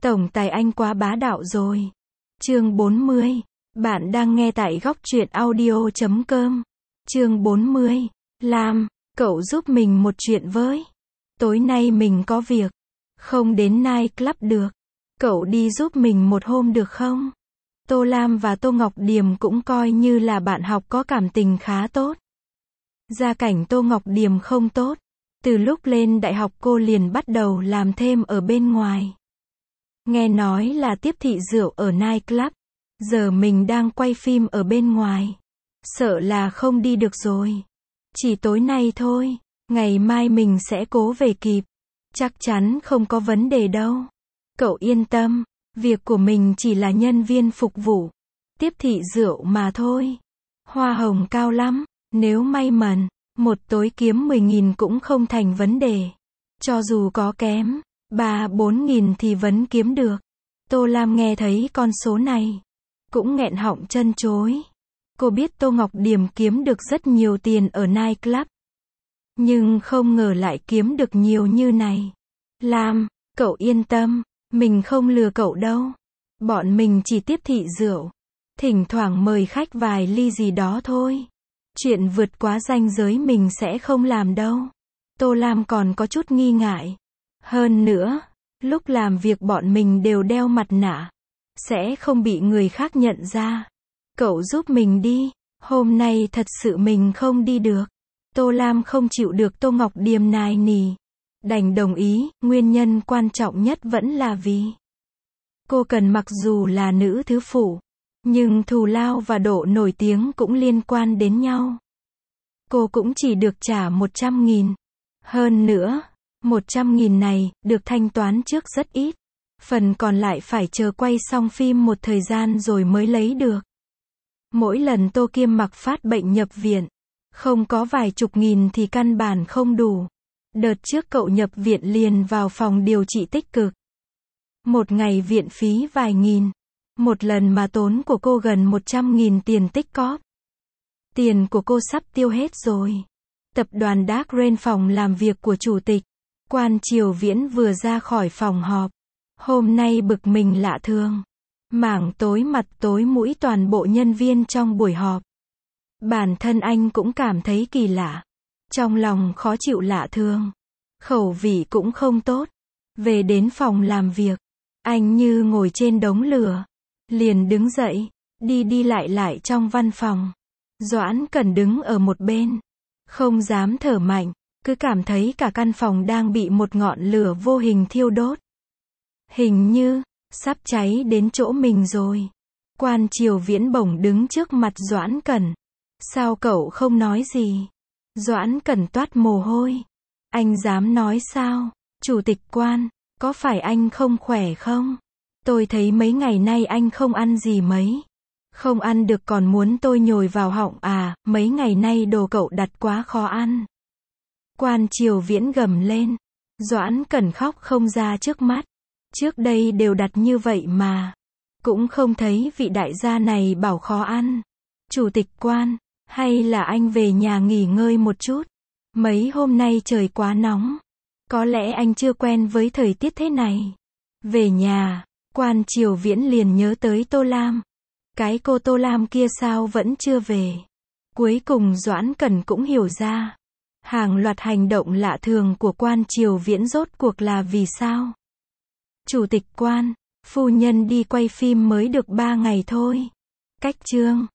Tổng tài anh quá bá đạo rồi. Chương 40. Bạn đang nghe tại góc truyện audio.com. Chương 40. Lam, cậu giúp mình một chuyện với. Tối nay mình có việc. Không đến night club được. Cậu đi giúp mình một hôm được không? Tô Lam và Tô Ngọc Điềm cũng coi như là bạn học có cảm tình khá tốt. Gia cảnh Tô Ngọc Điềm không tốt. Từ lúc lên đại học cô liền bắt đầu làm thêm ở bên ngoài. Nghe nói là tiếp thị rượu ở night club. Giờ mình đang quay phim ở bên ngoài. Sợ là không đi được rồi. Chỉ tối nay thôi. Ngày mai mình sẽ cố về kịp. Chắc chắn không có vấn đề đâu. Cậu yên tâm. Việc của mình chỉ là nhân viên phục vụ. Tiếp thị rượu mà thôi. Hoa hồng cao lắm. Nếu may mắn, một tối kiếm 10.000 cũng không thành vấn đề. Cho dù có kém 3-4 nghìn thì vẫn kiếm được. Tô Lam nghe thấy con số này cũng nghẹn họng chân chối. Cô biết Tô Ngọc Điềm kiếm được rất nhiều tiền ở night club. Nhưng không ngờ lại kiếm được nhiều như này. Lam, cậu yên tâm. Mình không lừa cậu đâu. Bọn mình chỉ tiếp thị rượu. Thỉnh thoảng mời khách vài ly gì đó thôi. Chuyện vượt quá ranh giới mình sẽ không làm đâu. Tô Lam còn có chút nghi ngại. Hơn nữa, lúc làm việc bọn mình đều đeo mặt nạ. Sẽ không bị người khác nhận ra. Cậu giúp mình đi. Hôm nay thật sự mình không đi được. Tô Lam không chịu được Tô Ngọc Điềm nài nỉ. Đành đồng ý, nguyên nhân quan trọng nhất vẫn là vì cô cần, mặc dù là nữ thứ phụ, nhưng thù lao và độ nổi tiếng cũng liên quan đến nhau. Cô cũng chỉ được trả 100.000. Hơn nữa, 100.000 này, được thanh toán trước rất ít. Phần còn lại phải chờ quay xong phim một thời gian rồi mới lấy được. Mỗi lần Tô Kiêm Mặc phát bệnh nhập viện, không có vài chục nghìn thì căn bản không đủ. Đợt trước cậu nhập viện liền vào phòng điều trị tích cực. Một ngày viện phí vài nghìn. Một lần mà tốn của cô gần 100.000 tiền tích cóp. Tiền của cô sắp tiêu hết rồi. Tập đoàn Dark Rain, phòng làm việc của chủ tịch Quan Triều Viễn vừa ra khỏi phòng họp. Hôm nay bực mình lạ thường. Mảng tối mặt tối mũi toàn bộ nhân viên trong buổi họp. Bản thân anh cũng cảm thấy kỳ lạ. Trong lòng khó chịu lạ thường. Khẩu vị cũng không tốt. Về đến phòng làm việc, anh như ngồi trên đống lửa. Liền đứng dậy, đi lại trong văn phòng. Doãn Cẩn đứng ở một bên. Không dám thở mạnh, cứ cảm thấy cả căn phòng đang bị một ngọn lửa vô hình thiêu đốt. Hình như sắp cháy đến chỗ mình rồi. Quan Triều Viễn bỗng đứng trước mặt Doãn Cẩn. Sao cậu không nói gì? Doãn Cẩn toát mồ hôi. Anh dám nói sao? Chủ tịch Quan, có phải anh không khỏe không? Tôi thấy mấy ngày nay anh không ăn gì mấy. Không ăn được còn muốn tôi nhồi vào họng à? Mấy ngày nay đồ cậu đặt quá khó ăn. Quan Triều Viễn gầm lên. Doãn Cẩn khóc không ra trước mắt. Trước đây đều đặt như vậy mà. Cũng không thấy vị đại gia này bảo khó ăn. Chủ tịch Quan, hay là anh về nhà nghỉ ngơi một chút? Mấy hôm nay trời quá nóng. Có lẽ anh chưa quen với thời tiết thế này. Về nhà, Quan Triều Viễn liền nhớ tới Tô Lam. Cái cô Tô Lam kia sao vẫn chưa về? Cuối cùng Doãn Cẩn cũng hiểu ra. Hàng loạt hành động lạ thường của Quan Triều Viễn rốt cuộc là vì sao? Chủ tịch Quan, phu nhân đi quay phim mới được 3 ngày thôi. Cách chương